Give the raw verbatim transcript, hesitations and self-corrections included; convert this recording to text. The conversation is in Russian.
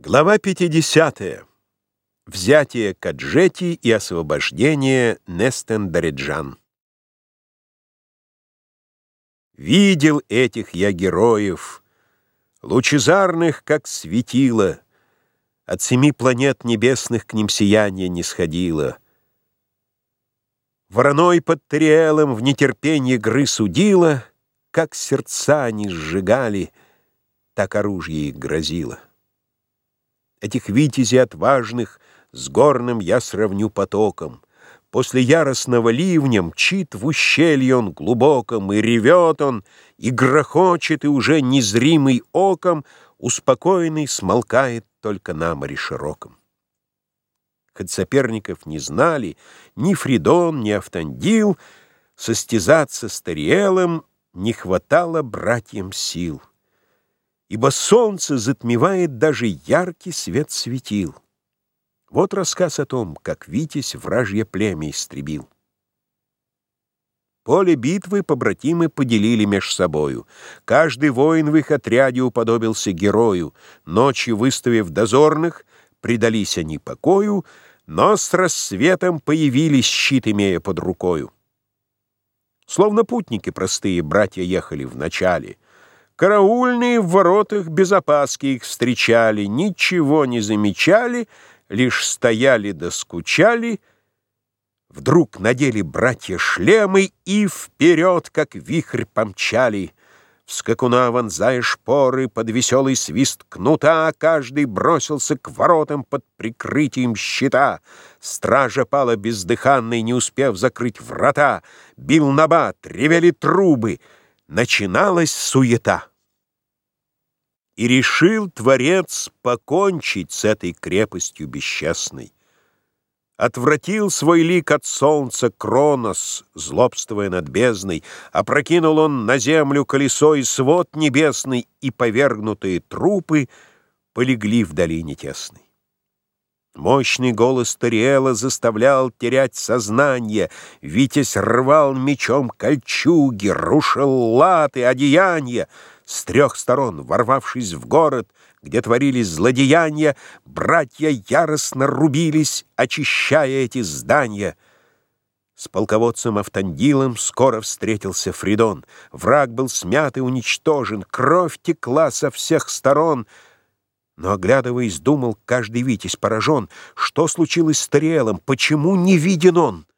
Глава пятидесятая. Взятие Каджети и освобождение Нестен-Дареджан. Видел этих я героев, лучезарных, как светило, от семи планет небесных к ним сияние не сходило. Вороной под Тариэлом в нетерпенье грыз удила, как сердца они сжигали, так оружие их грозило. Этих витязей отважных с горным я сравню потоком. После яростного ливня мчит в ущелье он глубоком, и ревет он, и грохочет, и уже незримый оком, успокоенный, смолкает только на море широком. Хоть соперников не знали ни Фридон, ни Автандил, состязаться с Тариэлом не хватало братьям сил, ибо солнце затмевает даже яркий свет светил. Вот рассказ о том, как Витязь вражье племя истребил. Поле битвы побратимы поделили меж собою. Каждый воин в их отряде уподобился герою. Ночью, выставив дозорных, предались они покою, но с рассветом появились, щит имея под рукою. Словно путники простые братья ехали вначале. Караульные в воротах без опаски их встречали, ничего не замечали, лишь стояли да скучали. Вдруг надели братья шлемы и вперед, как вихрь, помчали. В скакуна вонзая шпоры, под веселый свист кнута, каждый бросился к воротам под прикрытием щита. Стража пала бездыханной, не успев закрыть врата. Бил набат, ревели трубы, начиналась суета. И решил Творец покончить с этой крепостью бесчестной. Отвратил свой лик от солнца Кронос, злобствуя над бездной, опрокинул он на землю колесо и свод небесный, и повергнутые трупы полегли в долине тесной. Мощный голос Тариэла заставлял терять сознание, Витязь рвал мечом кольчуги, рушил латы, одеяния. С трех сторон, ворвавшись в город, где творились злодеяния, братья яростно рубились, очищая эти здания. С полководцем Автандилом скоро встретился Фридон. Враг был смят и уничтожен, кровь текла со всех сторон. Но, оглядываясь, думал каждый витязь поражен, что случилось с Тариэлом, почему не виден он?